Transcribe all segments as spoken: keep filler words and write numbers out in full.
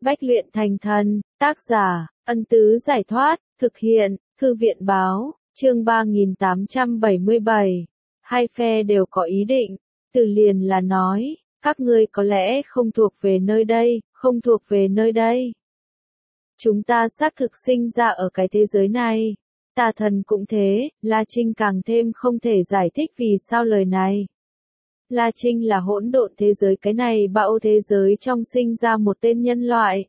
Bách luyện thành thần, tác giả, Ân Tứ Giải Thoát, thực hiện, Thư viện báo, chương ba nghìn tám trăm bảy mươi bảy. Hai phe đều có ý định, từ liền là nói, các ngươi có lẽ không thuộc về nơi đây, không thuộc về nơi đây. Chúng ta xác thực sinh ra ở cái thế giới này. Tà thần cũng thế, La Trinh càng thêm không thể giải thích vì sao lời này. La Trinh là hỗn độn thế giới, cái này bão thế giới trong sinh ra một tên nhân loại.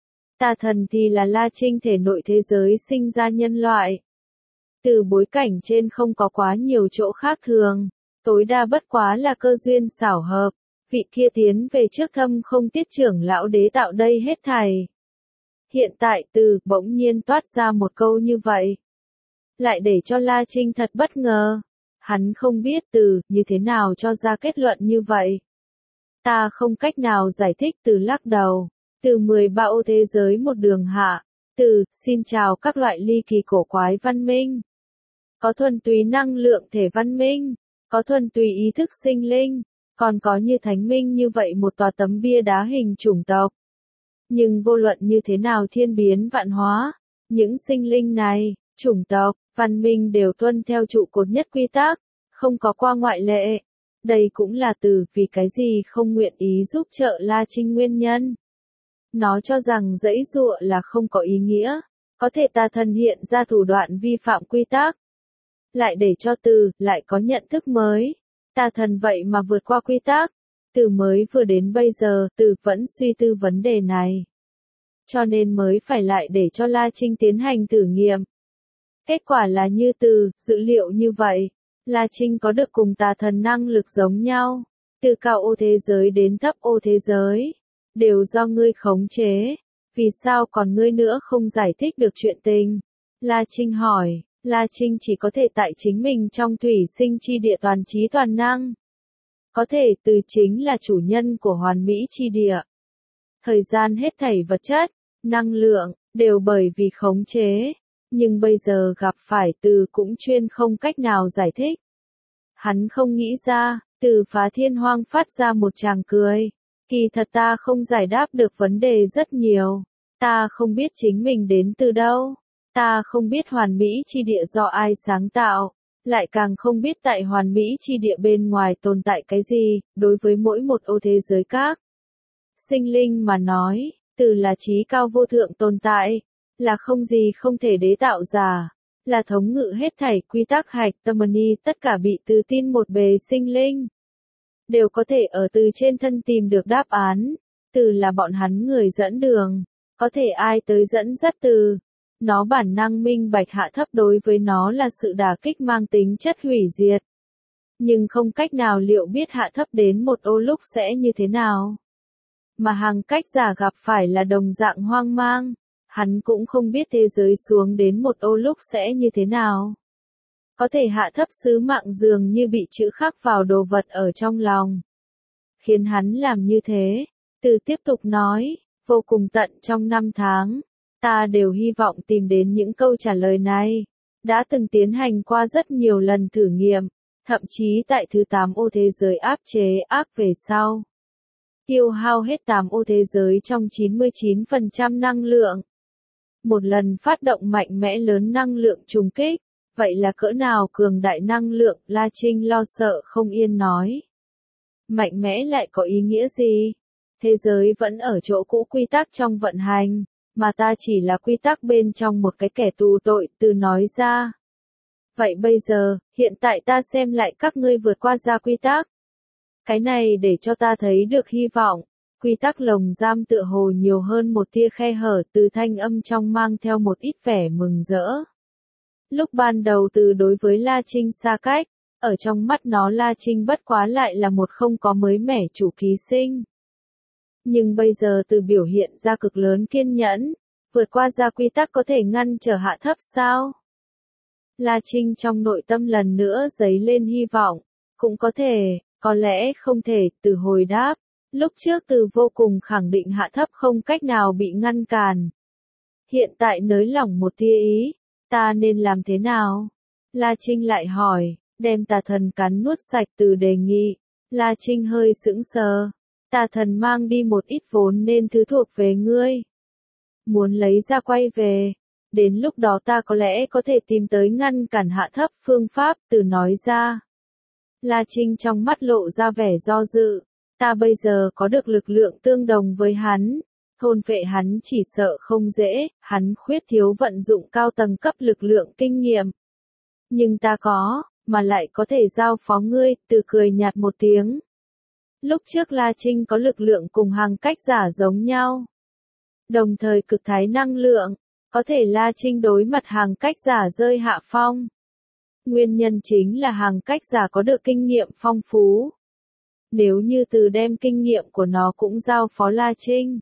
Tà thần thì là La Trinh thể nội thế giới sinh ra nhân loại. Từ bối cảnh trên không có quá nhiều chỗ khác thường, tối đa bất quá là cơ duyên xảo hợp, vị kia tiến về trước thâm không tiết trưởng lão đế tạo đây hết thảy. Hiện tại từ bỗng nhiên toát ra một câu như vậy, lại để cho La Trinh thật bất ngờ. Hắn không biết từ như thế nào cho ra kết luận như vậy. Ta không cách nào giải thích, từ lắc đầu. Từ mười bão thế giới một đường hạ. Từ, xin chào các loại ly kỳ cổ quái văn minh. Có thuần túy năng lượng thể văn minh. Có thuần túy ý thức sinh linh. Còn có như thánh minh như vậy một tòa tấm bia đá hình chủng tộc. Nhưng vô luận như thế nào thiên biến vạn hóa, những sinh linh này, chủng tộc, văn minh đều tuân theo trụ cột nhất quy tắc, không có qua ngoại lệ. Đây cũng là từ vì cái gì không nguyện ý giúp trợ La Trinh nguyên nhân. Nó cho rằng dãy dụa là không có ý nghĩa, có thể tà thần hiện ra thủ đoạn vi phạm quy tắc. Lại để cho từ, lại có nhận thức mới. Tà thần vậy mà vượt qua quy tắc. Từ mới vừa đến bây giờ, từ vẫn suy tư vấn đề này. Cho nên mới phải lại để cho La Trinh tiến hành thử nghiệm. Kết quả là như từ, dữ liệu như vậy. La Trinh có được cùng tà thần năng lực giống nhau. Từ cao ô thế giới đến thấp ô thế giới. Đều do ngươi khống chế. Vì sao còn ngươi nữa không giải thích được chuyện tình? La Trinh hỏi. La Trinh chỉ có thể tại chính mình trong thủy sinh chi địa toàn trí toàn năng. Có thể từ chính là chủ nhân của hoàn mỹ chi địa. Thời gian hết thảy vật chất, năng lượng, đều bởi vì khống chế. Nhưng bây giờ gặp phải từ cũng chuyên không cách nào giải thích. Hắn không nghĩ ra, từ phá thiên hoang phát ra một tràng cười. Kỳ thật ta không giải đáp được vấn đề rất nhiều. Ta không biết chính mình đến từ đâu. Ta không biết hoàn mỹ chi địa do ai sáng tạo. Lại càng không biết tại hoàn mỹ chi địa bên ngoài tồn tại cái gì, đối với mỗi một ô thế giới các. Sinh linh mà nói, từ là trí cao vô thượng tồn tại. Là không gì không thể đế tạo giả, là thống ngự hết thảy quy tắc hạch tâm ni, tất cả bị từ tin một bề sinh linh. Đều có thể ở từ trên thân tìm được đáp án, từ là bọn hắn người dẫn đường, có thể ai tới dẫn dắt từ. Nó bản năng minh bạch hạ thấp đối với nó là sự đả kích mang tính chất hủy diệt. Nhưng không cách nào liệu biết hạ thấp đến một ô lúc sẽ như thế nào. Mà hàng cách giả gặp phải là đồng dạng hoang mang. Hắn cũng không biết thế giới xuống đến một ô lúc sẽ như thế nào. Có thể hạ thấp sứ mạng dường như bị chữ khắc vào đồ vật ở trong lòng. Khiến hắn làm như thế. Từ tiếp tục nói, vô cùng tận trong năm tháng, ta đều hy vọng tìm đến những câu trả lời này. Đã từng tiến hành qua rất nhiều lần thử nghiệm, thậm chí tại thứ tám ô thế giới áp chế ác về sau. Tiêu hao hết tám ô thế giới trong chín mươi chín phần trăm năng lượng. Một lần phát động mạnh mẽ lớn năng lượng trùng kích, vậy là cỡ nào cường đại năng lượng, La Trinh lo sợ không yên nói. Mạnh mẽ lại có ý nghĩa gì? Thế giới vẫn ở chỗ cũ quy tắc trong vận hành, mà ta chỉ là quy tắc bên trong một cái kẻ tù tội, từ nói ra. Vậy bây giờ, hiện tại ta xem lại các ngươi vượt qua ra quy tắc. Cái này để cho ta thấy được hy vọng. Quy tắc lồng giam tựa hồ nhiều hơn một tia khe hở, từ thanh âm trong mang theo một ít vẻ mừng rỡ. Lúc ban đầu từ đối với La Trinh xa cách, ở trong mắt nó La Trinh bất quá lại là một không có mới mẻ chủ ký sinh. Nhưng bây giờ từ biểu hiện ra cực lớn kiên nhẫn, vượt qua ra quy tắc có thể ngăn trở hạ thấp sao? La Trinh trong nội tâm lần nữa dấy lên hy vọng, cũng có thể, có lẽ không thể, từ hồi đáp. Lúc trước từ vô cùng khẳng định hạ thấp không cách nào bị ngăn cản. Hiện tại nới lỏng một tia ý, ta nên làm thế nào? La Trinh lại hỏi, đem tà thần cắn nuốt sạch từ đề nghị. La Trinh hơi sững sờ. Tà thần mang đi một ít vốn nên thứ thuộc về ngươi. Muốn lấy ra quay về. Đến lúc đó ta có lẽ có thể tìm tới ngăn cản Hạ Thấp phương pháp, Từ nói ra. La Trinh trong mắt lộ ra vẻ do dự. Ta bây giờ có được lực lượng tương đồng với hắn. Thôn vệ hắn chỉ sợ không dễ, hắn khuyết thiếu vận dụng cao tầng cấp lực lượng kinh nghiệm. Nhưng ta có, mà lại có thể giao phó ngươi, Từ cười nhạt một tiếng. Lúc trước La Trinh có lực lượng cùng hàng cách giả giống nhau. Đồng thời cực thái năng lượng, có thể La Trinh đối mặt hàng cách giả rơi hạ phong. Nguyên nhân chính là hàng cách giả có được kinh nghiệm phong phú. Nếu như Từ đem kinh nghiệm của nó cũng giao phó La Trinh.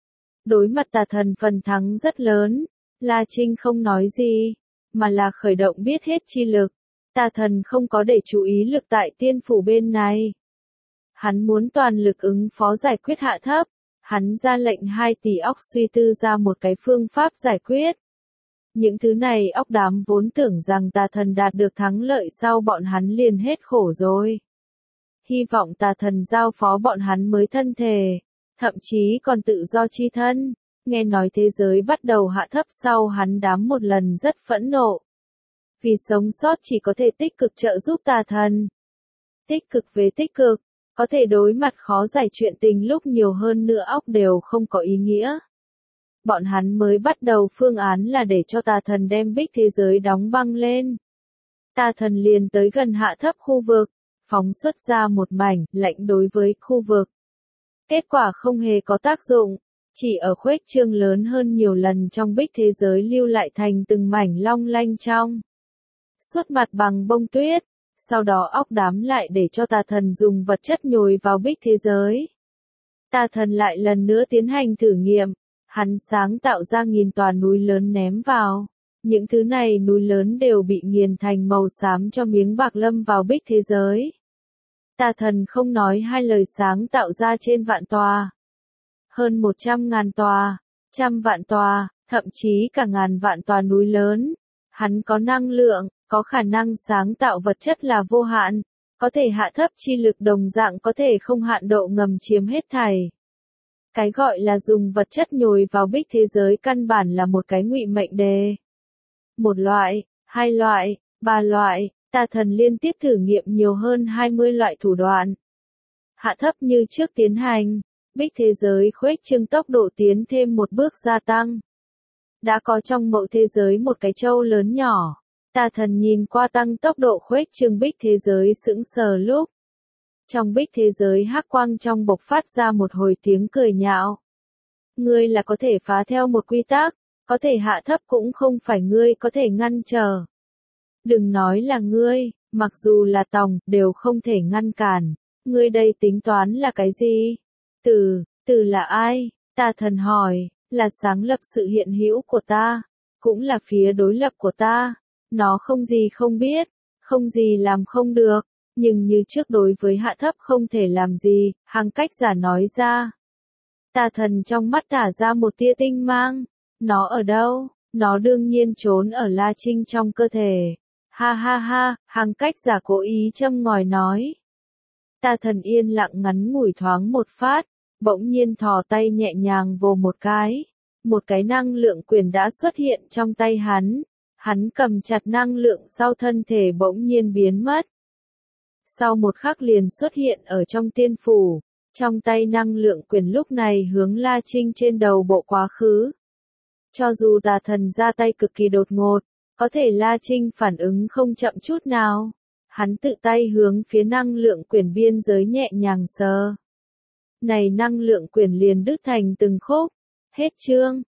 Đối mặt tà thần phần thắng rất lớn, La Trinh không nói gì, mà là khởi động biết hết chi lực. Tà thần không có để chú ý lực tại tiên phủ bên này. Hắn muốn toàn lực ứng phó giải quyết Hạ Thấp. Hắn ra lệnh hai tỷ óc suy tư ra một cái phương pháp giải quyết. Những thứ này óc đám vốn tưởng rằng tà thần đạt được thắng lợi sau bọn hắn liền hết khổ rồi. Hy vọng tà thần giao phó bọn hắn mới thân thể, thậm chí còn tự do chi thân. Nghe nói thế giới bắt đầu hạ thấp sau hắn đám một lần rất phẫn nộ. Vì sống sót chỉ có thể tích cực trợ giúp tà thần. Tích cực về tích cực. Có thể đối mặt khó giải chuyện tình lúc nhiều hơn nữa óc đều không có ý nghĩa. Bọn hắn mới bắt đầu phương án là để cho tà thần đem bích thế giới đóng băng lên. Tà thần liền tới gần Hạ Thấp khu vực, phóng xuất ra một mảnh lạnh đối với khu vực. Kết quả không hề có tác dụng, chỉ ở khuếch trương lớn hơn nhiều lần trong bích thế giới lưu lại thành từng mảnh long lanh trong. Suốt mặt bằng bông tuyết. Sau đó óc đám lại để cho tà thần dùng vật chất nhồi vào bích thế giới. Tà thần lại lần nữa tiến hành thử nghiệm, hắn sáng tạo ra nghìn tòa núi lớn ném vào. Những thứ này núi lớn đều bị nghiền thành màu xám cho miếng bạc lâm vào bích thế giới. Tà thần không nói hai lời sáng tạo ra trên vạn tòa. Hơn một trăm ngàn tòa, trăm vạn tòa, thậm chí cả ngàn vạn tòa núi lớn. Hắn có năng lượng. Có khả năng sáng tạo vật chất là vô hạn, có thể hạ thấp chi lực đồng dạng có thể không hạn độ ngầm chiếm hết thảy. Cái gọi là dùng vật chất nhồi vào bích thế giới căn bản là một cái ngụy mệnh đề. Một loại, hai loại, ba loại, tà thần liên tiếp thử nghiệm nhiều hơn hai mươi loại thủ đoạn. Hạ thấp như trước tiến hành, bích thế giới khuếch trương tốc độ tiến thêm một bước gia tăng. Đã có trong mậu thế giới một cái châu lớn nhỏ. Tà thần nhìn qua tăng tốc độ khuếch trương bích thế giới sững sờ lúc. Trong bích thế giới hắc quang trong bộc phát ra một hồi tiếng cười nhạo. Ngươi là có thể phá theo một quy tắc, có thể hạ thấp cũng không phải ngươi có thể ngăn trở. Đừng nói là ngươi, mặc dù là tòng, đều không thể ngăn cản. Ngươi đây tính toán là cái gì? Từ, từ là ai? Tà thần hỏi, là sáng lập sự hiện hữu của ta, cũng là phía đối lập của ta. Nó không gì không biết, không gì làm không được, nhưng như trước đối với Hạ Thấp không thể làm gì, hàng cách giả nói ra. Tà thần trong mắt thả ra một tia tinh mang, nó ở đâu? Nó đương nhiên trốn ở La Trinh trong cơ thể. Ha ha ha, hàng cách giả cố ý châm ngòi nói. Tà thần yên lặng ngắn ngủi thoáng một phát, bỗng nhiên thò tay nhẹ nhàng vồ một cái. Một cái năng lượng quyền đã xuất hiện trong tay hắn. Hắn cầm chặt năng lượng sau thân thể bỗng nhiên biến mất. Sau một khắc liền xuất hiện ở trong tiên phủ, trong tay năng lượng quyền lúc này hướng La Trinh trên đầu bộ quá khứ. Cho dù tà thần ra tay cực kỳ đột ngột, có thể La Trinh phản ứng không chậm chút nào. Hắn tự tay hướng phía năng lượng quyền biên giới nhẹ nhàng sờ. Này năng lượng quyền liền đứt thành từng khúc. Hết chương.